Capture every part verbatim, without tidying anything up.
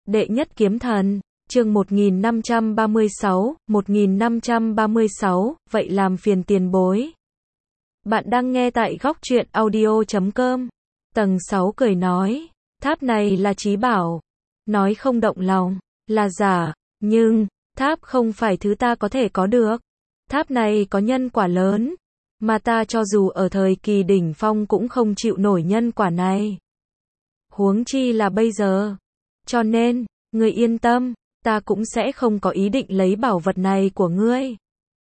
Đệ nhất kiếm thần, chương một nghìn năm trăm ba mươi sáu, một nghìn năm trăm ba mươi sáu, vậy làm phiền tiền bối. Bạn đang nghe tại góc truyện audio chấm com. Tầng sáu cười nói, tháp này là trí bảo. Nói không động lòng, là giả, nhưng, tháp không phải thứ ta có thể có được. Tháp này có nhân quả lớn, mà ta cho dù ở thời kỳ đỉnh phong cũng không chịu nổi nhân quả này. Huống chi là bây giờ. Cho nên, ngươi yên tâm, ta cũng sẽ không có ý định lấy bảo vật này của ngươi.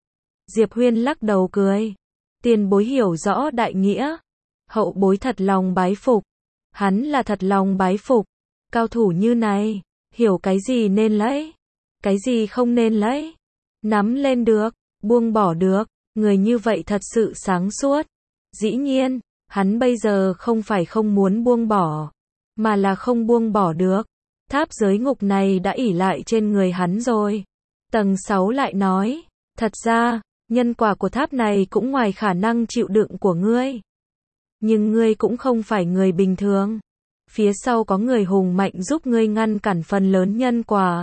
Diệp Huyên lắc đầu cười. Tiền bối hiểu rõ đại nghĩa. Hậu bối thật lòng bái phục. Hắn là thật lòng bái phục. Cao thủ như này, hiểu cái gì nên lấy, cái gì không nên lấy. Nắm lên được, buông bỏ được, người như vậy thật sự sáng suốt. Dĩ nhiên, hắn bây giờ không phải không muốn buông bỏ, mà là không buông bỏ được. Tháp giới ngục này đã ỷ lại trên người hắn rồi. Tầng sáu lại nói, thật ra, nhân quả của tháp này cũng ngoài khả năng chịu đựng của ngươi. Nhưng ngươi cũng không phải người bình thường. Phía sau có người hùng mạnh giúp ngươi ngăn cản phần lớn nhân quả.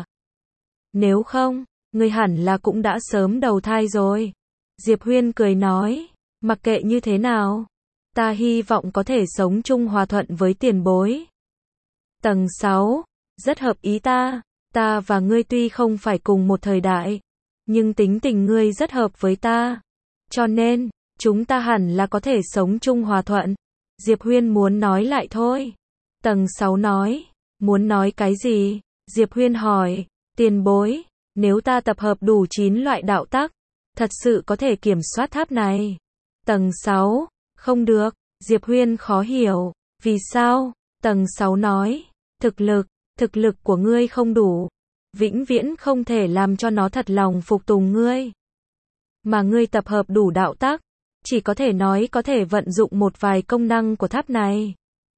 Nếu không, ngươi hẳn là cũng đã sớm đầu thai rồi. Diệp Huyên cười nói, mặc kệ như thế nào, ta hy vọng có thể sống chung hòa thuận với tiền bối. Tầng sáu, rất hợp ý ta, ta và ngươi tuy không phải cùng một thời đại, nhưng tính tình ngươi rất hợp với ta. Cho nên, chúng ta hẳn là có thể sống chung hòa thuận. Diệp Huyên muốn nói lại thôi. Tầng sáu nói, muốn nói cái gì? Diệp Huyên hỏi, tiền bối, nếu ta tập hợp đủ chín loại đạo tắc, thật sự có thể kiểm soát tháp này. Tầng sáu, không được. Diệp Huyên khó hiểu, vì sao? Tầng sáu nói, thực lực, thực lực của ngươi không đủ, vĩnh viễn không thể làm cho nó thật lòng phục tùng ngươi. Mà ngươi tập hợp đủ đạo tắc, chỉ có thể nói có thể vận dụng một vài công năng của tháp này,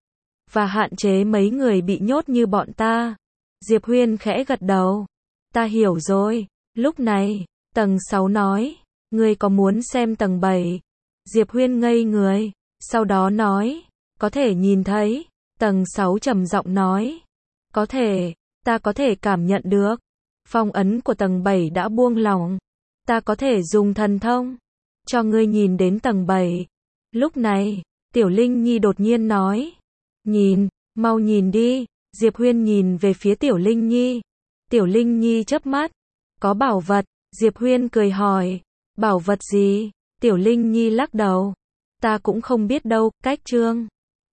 và hạn chế mấy người bị nhốt như bọn ta. Diệp Huyên khẽ gật đầu. Ta hiểu rồi. Lúc này, tầng sáu nói, ngươi có muốn xem tầng bảy? Diệp Huyên ngây người, sau đó nói, có thể nhìn thấy. Tầng sáu trầm giọng nói, có thể, ta có thể cảm nhận được. Phong ấn của tầng bảy đã buông lỏng. Ta có thể dùng thần thông cho ngươi nhìn đến tầng bảy. Lúc này, Tiểu Linh Nhi đột nhiên nói, nhìn, mau nhìn đi. Diệp Huyên nhìn về phía Tiểu Linh Nhi. Tiểu Linh Nhi chớp mắt, có bảo vật. Diệp Huyên cười hỏi, bảo vật gì? Tiểu Linh Nhi lắc đầu, ta cũng không biết đâu. Cách chương